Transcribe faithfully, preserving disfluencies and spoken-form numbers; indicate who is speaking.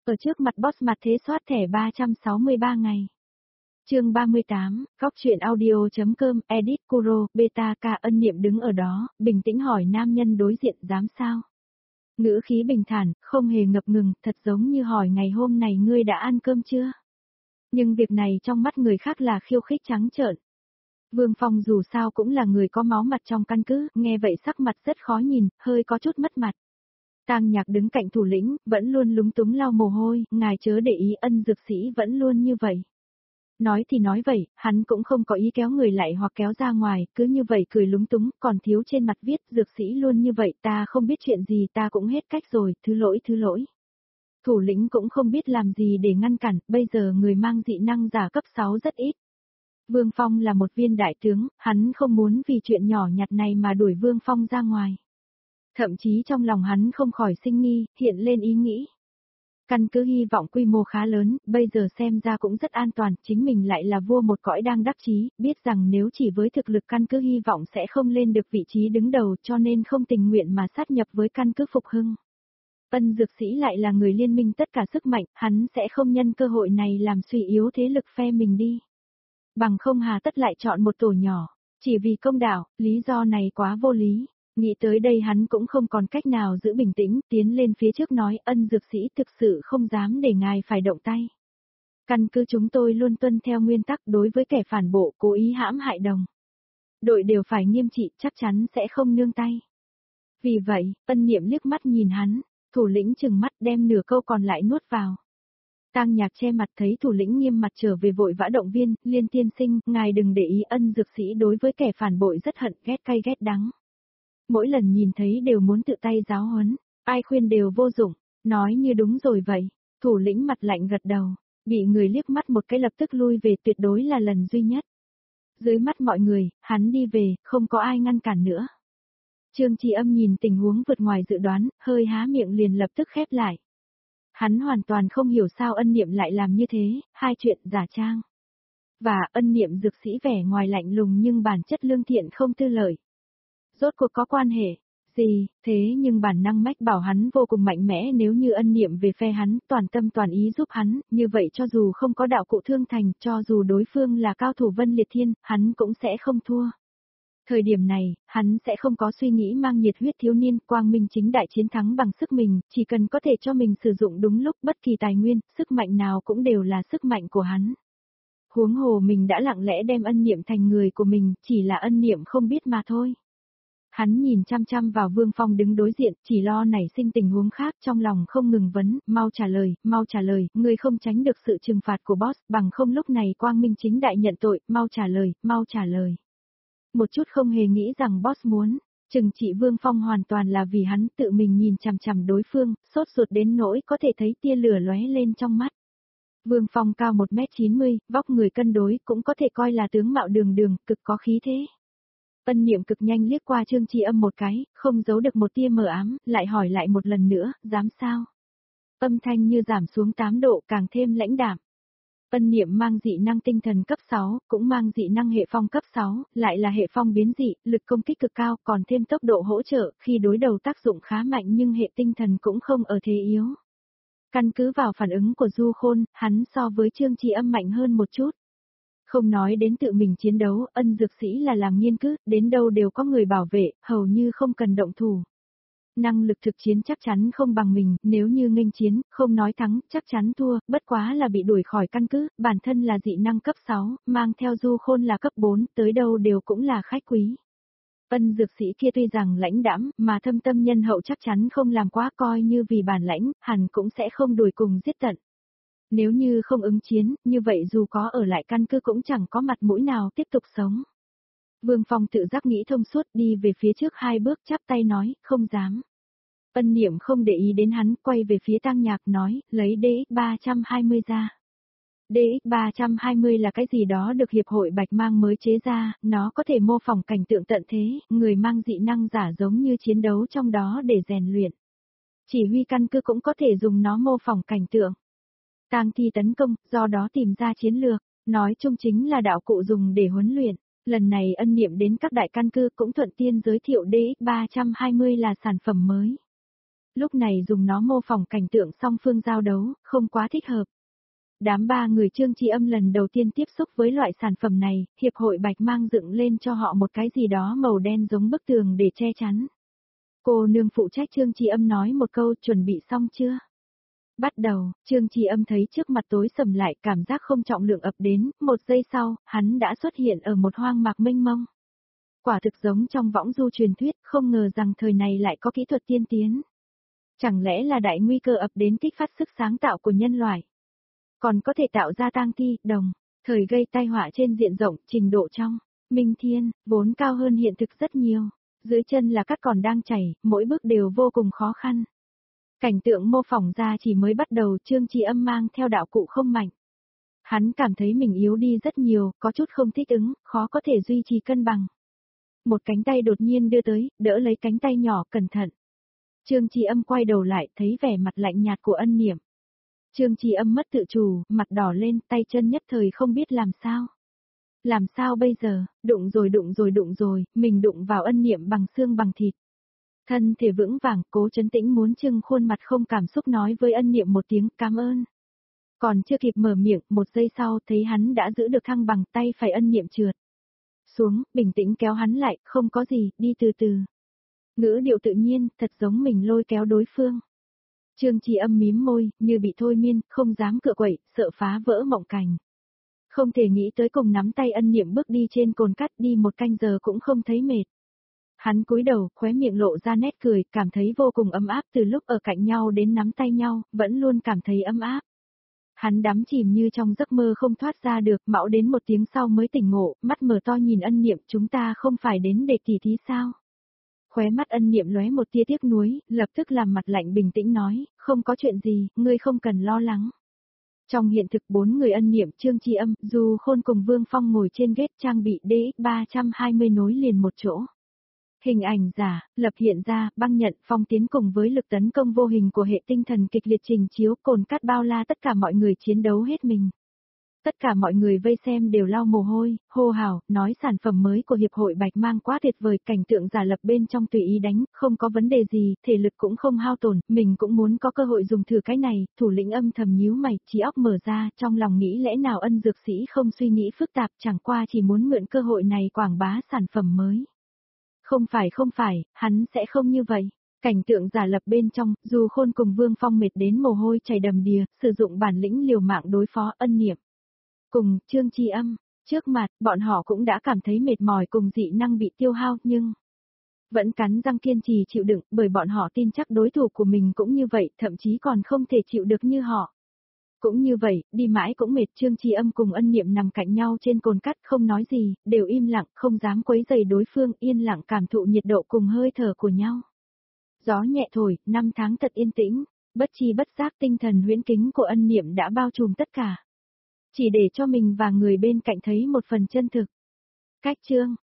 Speaker 1: Ở trước mặt boss mặt thế soát thẻ ba trăm sáu mươi ba ngày. Chương ba mươi tám, góc truyện audio.com, edit Kuro, beta ca Ân Niệm đứng ở đó, bình tĩnh hỏi nam nhân đối diện dám sao. Ngữ khí bình thản, không hề ngập ngừng, thật giống như hỏi ngày hôm này ngươi đã ăn cơm chưa? Nhưng việc này trong mắt người khác là khiêu khích trắng trợn. Vương Phong dù sao cũng là người có máu mặt trong căn cứ, nghe vậy sắc mặt rất khó nhìn, hơi có chút mất mặt. Tang Nhạc đứng cạnh thủ lĩnh, vẫn luôn lúng túng lau mồ hôi, ngài chớ để ý Ân dược sĩ vẫn luôn như vậy. Nói thì nói vậy, hắn cũng không có ý kéo người lại hoặc kéo ra ngoài, cứ như vậy cười lúng túng, còn thiếu trên mặt viết dược sĩ luôn như vậy, ta không biết chuyện gì, ta cũng hết cách rồi, thứ lỗi thứ lỗi. Thủ lĩnh cũng không biết làm gì để ngăn cản, bây giờ người mang dị năng giả cấp sáu rất ít. Vương Phong là một viên đại tướng, hắn không muốn vì chuyện nhỏ nhặt này mà đuổi Vương Phong ra ngoài. Thậm chí trong lòng hắn không khỏi sinh nghi, hiện lên ý nghĩ. Căn cứ hy vọng quy mô khá lớn, bây giờ xem ra cũng rất an toàn, chính mình lại là vua một cõi đang đắc chí, biết rằng nếu chỉ với thực lực căn cứ hy vọng sẽ không lên được vị trí đứng đầu cho nên không tình nguyện mà sát nhập với căn cứ phục hưng. Ân dược sĩ lại là người liên minh tất cả sức mạnh, hắn sẽ không nhân cơ hội này làm suy yếu thế lực phe mình đi. Bằng không hà tất lại chọn một tổ nhỏ, chỉ vì công đạo, lý do này quá vô lý. Nghĩ tới đây hắn cũng không còn cách nào giữ bình tĩnh, tiến lên phía trước nói Ân dược sĩ thực sự không dám để ngài phải động tay. Căn cứ chúng tôi luôn tuân theo nguyên tắc đối với kẻ phản bộ cố ý hãm hại đồng. Đội đều phải nghiêm trị, chắc chắn sẽ không nương tay. Vì vậy, Ân Niệm liếc mắt nhìn hắn, thủ lĩnh trừng mắt đem nửa câu còn lại nuốt vào. Tang Nhạc che mặt thấy thủ lĩnh nghiêm mặt trở về vội vã động viên, Liên tiên sinh, ngài đừng để ý Ân dược sĩ đối với kẻ phản bội rất hận, ghét cay ghét đắng. Mỗi lần nhìn thấy đều muốn tự tay giáo huấn, ai khuyên đều vô dụng, nói như đúng rồi vậy, thủ lĩnh mặt lạnh gật đầu, bị người liếc mắt một cái lập tức lui về tuyệt đối là lần duy nhất. Dưới mắt mọi người, hắn đi về, không có ai ngăn cản nữa. Trương Trì Âm nhìn tình huống vượt ngoài dự đoán, hơi há miệng liền lập tức khép lại. Hắn hoàn toàn không hiểu sao Ân Niệm lại làm như thế, hai chuyện giả trang. Và Ân Niệm dược sĩ vẻ ngoài lạnh lùng nhưng bản chất lương thiện không tư lợi. Rốt cuộc có quan hệ gì, thế nhưng bản năng mách bảo hắn vô cùng mạnh mẽ nếu như Ân Niệm về phe hắn, toàn tâm toàn ý giúp hắn, như vậy cho dù không có đạo cụ thương thành, cho dù đối phương là cao thủ Vân Liệt Thiên, hắn cũng sẽ không thua. Thời điểm này, hắn sẽ không có suy nghĩ mang nhiệt huyết thiếu niên, quang minh chính đại chiến thắng bằng sức mình, chỉ cần có thể cho mình sử dụng đúng lúc bất kỳ tài nguyên, sức mạnh nào cũng đều là sức mạnh của hắn. Huống hồ mình đã lặng lẽ đem Ân Niệm thành người của mình, chỉ là Ân Niệm không biết mà thôi. Hắn nhìn chăm chăm vào Vương Phong đứng đối diện, chỉ lo nảy sinh tình huống khác trong lòng không ngừng vấn, mau trả lời, mau trả lời, ngươi không tránh được sự trừng phạt của boss, bằng không lúc này quang minh chính đại nhận tội, mau trả lời, mau trả lời. Một chút không hề nghĩ rằng boss muốn, trừng trị Vương Phong hoàn toàn là vì hắn tự mình nhìn chằm chằm đối phương, sốt ruột đến nỗi có thể thấy tia lửa lóe lên trong mắt. Vương Phong cao một mét chín mươi, vóc người cân đối, cũng có thể coi là tướng mạo đường đường, cực có khí thế. Ân Niệm cực nhanh liếc qua Trương Trì Âm một cái, không giấu được một tia mờ ám, lại hỏi lại một lần nữa, dám sao? Âm thanh như giảm xuống tám độ càng thêm lãnh đạm. Ân Niệm mang dị năng tinh thần cấp sáu, cũng mang dị năng hệ phong cấp sáu, lại là hệ phong biến dị, lực công kích cực cao, còn thêm tốc độ hỗ trợ, khi đối đầu tác dụng khá mạnh nhưng hệ tinh thần cũng không ở thế yếu. Căn cứ vào phản ứng của Du Khôn, hắn so với Trương Trì Âm mạnh hơn một chút. Không nói đến tự mình chiến đấu, Ân dược sĩ là làm nghiên cứu, đến đâu đều có người bảo vệ, hầu như không cần động thủ. Năng lực thực chiến chắc chắn không bằng mình, nếu như nghênh chiến, không nói thắng, chắc chắn thua, bất quá là bị đuổi khỏi căn cứ, bản thân là dị năng cấp sáu, mang theo Du Khôn là cấp bốn, tới đâu đều cũng là khách quý. Ân dược sĩ kia tuy rằng lãnh đãm, mà thâm tâm nhân hậu chắc chắn không làm quá coi như vì bản lãnh, hẳn cũng sẽ không đuổi cùng giết tận. Nếu như không ứng chiến, như vậy dù có ở lại căn cứ cũng chẳng có mặt mũi nào tiếp tục sống. Vương Phong tự giác nghĩ thông suốt đi về phía trước hai bước chắp tay nói, không dám. Ân Niệm không để ý đến hắn, quay về phía Tang Nhạc nói, lấy đê ích ba trăm hai mươi ra. đê ích ba trăm hai mươi là cái gì đó được Hiệp hội Bạch Mang mới chế ra, nó có thể mô phỏng cảnh tượng tận thế, người mang dị năng giả giống như chiến đấu trong đó để rèn luyện. Chỉ huy căn cứ cũng có thể dùng nó mô phỏng cảnh tượng. Tang thi tấn công, do đó tìm ra chiến lược, nói chung chính là đạo cụ dùng để huấn luyện. Lần này Ân Niệm đến các đại căn cứ cũng thuận tiện giới thiệu đê ích ba trăm hai mươi là sản phẩm mới. Lúc này dùng nó mô phỏng cảnh tượng song phương giao đấu, không quá thích hợp. Đám ba người Trương Chi Âm lần đầu tiên tiếp xúc với loại sản phẩm này, hiệp hội Bạch mang dựng lên cho họ một cái gì đó màu đen giống bức tường để che chắn. Cô nương phụ trách Trương Chi Âm nói một câu, chuẩn bị xong chưa? Bắt đầu, Trương Chi Âm thấy trước mặt tối sầm lại, cảm giác không trọng lượng ập đến, một giây sau, hắn đã xuất hiện ở một hoang mạc mênh mông. Quả thực giống trong võng du truyền thuyết, không ngờ rằng thời này lại có kỹ thuật tiên tiến. Chẳng lẽ là đại nguy cơ ập đến kích phát sức sáng tạo của nhân loại? Còn có thể tạo ra tang thi, đồng, thời gây tai họa trên diện rộng, trình độ trong, minh thiên, vốn cao hơn hiện thực rất nhiều. Dưới chân là cát còn đang chảy, mỗi bước đều vô cùng khó khăn. Cảnh tượng mô phỏng ra chỉ mới bắt đầu, Trương Chi Âm mang theo đạo cụ không mạnh. Hắn cảm thấy mình yếu đi rất nhiều, có chút không thích ứng, khó có thể duy trì cân bằng. Một cánh tay đột nhiên đưa tới, đỡ lấy cánh tay nhỏ, cẩn thận. Trương Chi Âm quay đầu lại, thấy vẻ mặt lạnh nhạt của Ân Niệm. Trương Chi Âm mất tự chủ, mặt đỏ lên, tay chân nhất thời không biết làm sao. Làm sao bây giờ, đụng rồi đụng rồi đụng rồi, mình đụng vào Ân Niệm bằng xương bằng thịt. Thân thể vững vàng, cố trấn tĩnh muốn trưng khuôn mặt không cảm xúc nói với Ân Niệm một tiếng cảm ơn. Còn chưa kịp mở miệng, một giây sau thấy hắn đã giữ được thăng bằng, tay phải Ân Niệm trượt xuống, bình tĩnh kéo hắn lại, không có gì, đi từ từ. Ngữ điệu tự nhiên, thật giống mình lôi kéo đối phương. Trương Chi Âm mím môi, như bị thôi miên, không dám cựa quậy, sợ phá vỡ mộng cảnh. Không thể nghĩ tới cùng nắm tay Ân Niệm bước đi trên cồn cát, đi một canh giờ cũng không thấy mệt. Hắn cúi đầu, khóe miệng lộ ra nét cười, cảm thấy vô cùng ấm áp, từ lúc ở cạnh nhau đến nắm tay nhau, vẫn luôn cảm thấy ấm áp. Hắn đắm chìm như trong giấc mơ không thoát ra được, mãi đến một tiếng sau mới tỉnh ngộ, mắt mở to nhìn Ân Niệm, chúng ta không phải đến để tỉ thí sao? Khóe mắt Ân Niệm lóe một tia tiếc nuối, lập tức làm mặt lạnh bình tĩnh nói, không có chuyện gì, ngươi không cần lo lắng. Trong hiện thực bốn người Ân Niệm, Trương Chi Âm, Du Khôn cùng Vương Phong ngồi trên ghế trang bị đê ích ba trăm hai mươi nối liền một chỗ. Hình ảnh giả, lập hiện ra, băng nhận, phong tiến cùng với lực tấn công vô hình của hệ tinh thần kịch liệt trình chiếu, cồn cát bao la, tất cả mọi người chiến đấu hết mình. Tất cả mọi người vây xem đều lau mồ hôi, hô hào, nói sản phẩm mới của Hiệp hội Bạch mang quá tuyệt vời, cảnh tượng giả lập bên trong tùy ý đánh, không có vấn đề gì, thể lực cũng không hao tổn, mình cũng muốn có cơ hội dùng thử cái này, thủ lĩnh âm thầm nhíu mày, trí óc mở ra, trong lòng nghĩ lẽ nào Ân dược sĩ không suy nghĩ phức tạp, chẳng qua chỉ muốn mượn cơ hội này quảng bá sản phẩm mới. Không phải không phải, hắn sẽ không như vậy. Cảnh tượng giả lập bên trong, Du Khôn cùng Vương Phong mệt đến mồ hôi chảy đầm đìa, sử dụng bản lĩnh liều mạng đối phó Ân Niệm. Cùng Trương Chi Âm, trước mặt, bọn họ cũng đã cảm thấy mệt mỏi cùng dị năng bị tiêu hao, nhưng vẫn cắn răng kiên trì chịu đựng, bởi bọn họ tin chắc đối thủ của mình cũng như vậy, thậm chí còn không thể chịu được như họ. Cũng như vậy, đi mãi cũng mệt. Trương Chi Âm cùng Ân Niệm nằm cạnh nhau trên cồn cát không nói gì, đều im lặng, không dám quấy rầy đối phương, yên lặng cảm thụ nhiệt độ cùng hơi thở của nhau. Gió nhẹ thổi, năm tháng thật yên tĩnh, bất chi bất giác tinh thần huyễn kính của Ân Niệm đã bao trùm tất cả. Chỉ để cho mình và người bên cạnh thấy một phần chân thực. Cách chương